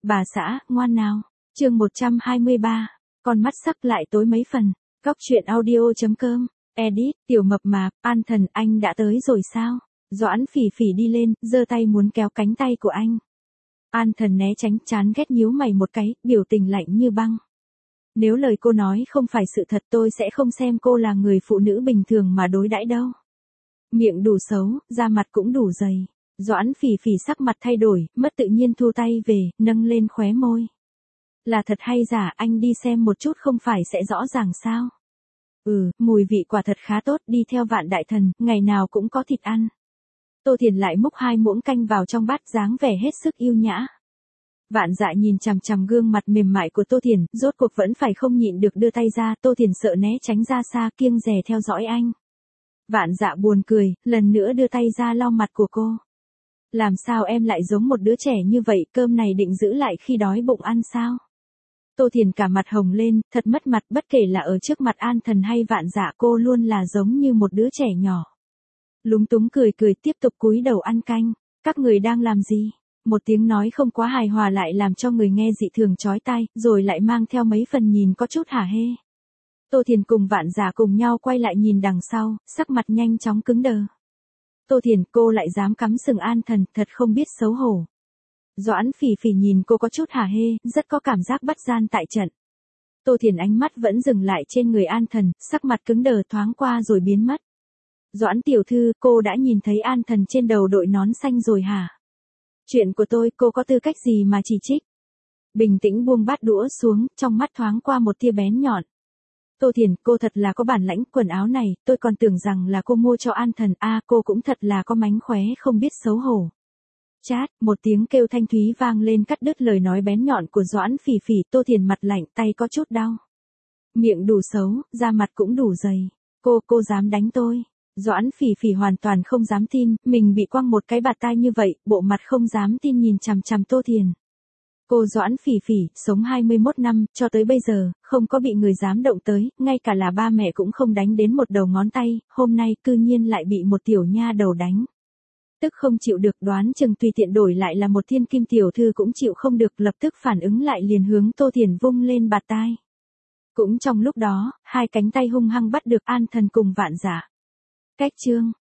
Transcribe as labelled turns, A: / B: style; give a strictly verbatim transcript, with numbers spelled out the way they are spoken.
A: Bà xã, ngoan nào. Chương một trăm hai mươi ba. Con mắt sắp lại tối mấy phần. Góc truyện audio.com. Edit, tiểu mập mạp, An Thần, anh đã tới rồi sao? Doãn Phỉ Phỉ đi lên, giơ tay muốn kéo cánh tay của anh. An Thần né tránh, chán ghét nhíu mày một cái, biểu tình lạnh như băng. Nếu lời cô nói không phải sự thật tôi sẽ không xem cô là người phụ nữ bình thường mà đối đãi đâu. Miệng đủ xấu, da mặt cũng đủ dày. Doãn Phỉ Phỉ sắc mặt thay đổi, mất tự nhiên thu tay về, nâng lên khóe môi. Là thật hay giả, anh đi xem một chút không phải sẽ rõ ràng sao? Ừ, mùi vị quả thật khá tốt, đi theo Vạn Đại Thần, ngày nào cũng có thịt ăn. Tô Thiền lại múc hai muỗng canh vào trong bát, dáng vẻ hết sức yêu nhã. Vạn Dạ nhìn chằm chằm gương mặt mềm mại của Tô Thiền, rốt cuộc vẫn phải không nhịn được đưa tay ra, Tô Thiền sợ né tránh ra xa, kiêng dè theo dõi anh. Vạn Dạ buồn cười, lần nữa đưa tay ra lau mặt của cô. Làm sao em lại giống một đứa trẻ như vậy, cơm này định giữ lại khi đói bụng ăn sao? Tô Thiền cả mặt hồng lên, thật mất mặt, bất kể là ở trước mặt An Thần hay Vạn Dạ cô luôn là giống như một đứa trẻ nhỏ. Lúng túng cười cười tiếp tục cúi đầu ăn canh. Các người đang làm gì? Một tiếng nói không quá hài hòa lại làm cho người nghe dị thường chói tai, rồi lại mang theo mấy phần nhìn có chút hả hê. Tô Thiền cùng Vạn Dạ cùng nhau quay lại nhìn đằng sau, sắc mặt nhanh chóng cứng đờ. Tô Thiền, cô lại dám cắm sừng An Thần, thật không biết xấu hổ. Doãn Phỉ Phỉ nhìn cô có chút hả hê, rất có cảm giác bắt gian tại trận. Tô Thiền ánh mắt vẫn dừng lại trên người An Thần, sắc mặt cứng đờ thoáng qua rồi biến mất. Doãn tiểu thư, cô đã nhìn thấy An Thần trên đầu đội nón xanh rồi hả? Chuyện của tôi, cô có tư cách gì mà chỉ trích? Bình tĩnh buông bát đũa xuống, trong mắt thoáng qua một tia bén nhọn. Tô Thiền, cô thật là có bản lãnh, quần áo này, tôi còn tưởng rằng là cô mua cho An Thần, a à, cô cũng thật là có mánh khóe không biết xấu hổ. Chát, một tiếng kêu thanh thúy vang lên cắt đứt lời nói bén nhọn của Doãn Phỉ Phỉ, Tô Thiền mặt lạnh, tay có chút đau. Miệng đủ xấu, da mặt cũng đủ dày. Cô, cô dám đánh tôi. Doãn Phỉ Phỉ hoàn toàn không dám tin, mình bị quăng một cái bạt tai như vậy, bộ mặt không dám tin nhìn chằm chằm Tô Thiền. Cô Doãn Phỉ Phỉ, sống hai mươi mốt năm, cho tới bây giờ, không có bị người dám động tới, ngay cả là ba mẹ cũng không đánh đến một đầu ngón tay, hôm nay cư nhiên lại bị một tiểu nha đầu đánh. Tức không chịu được, đoán chừng tùy tiện đổi lại là một thiên kim tiểu thư cũng chịu không được, lập tức phản ứng lại liền hướng Tô Thiền vung lên bạt tai. Cũng trong lúc đó, hai cánh tay hung hăng bắt được An Thần cùng Vạn Dạ. Cách chương.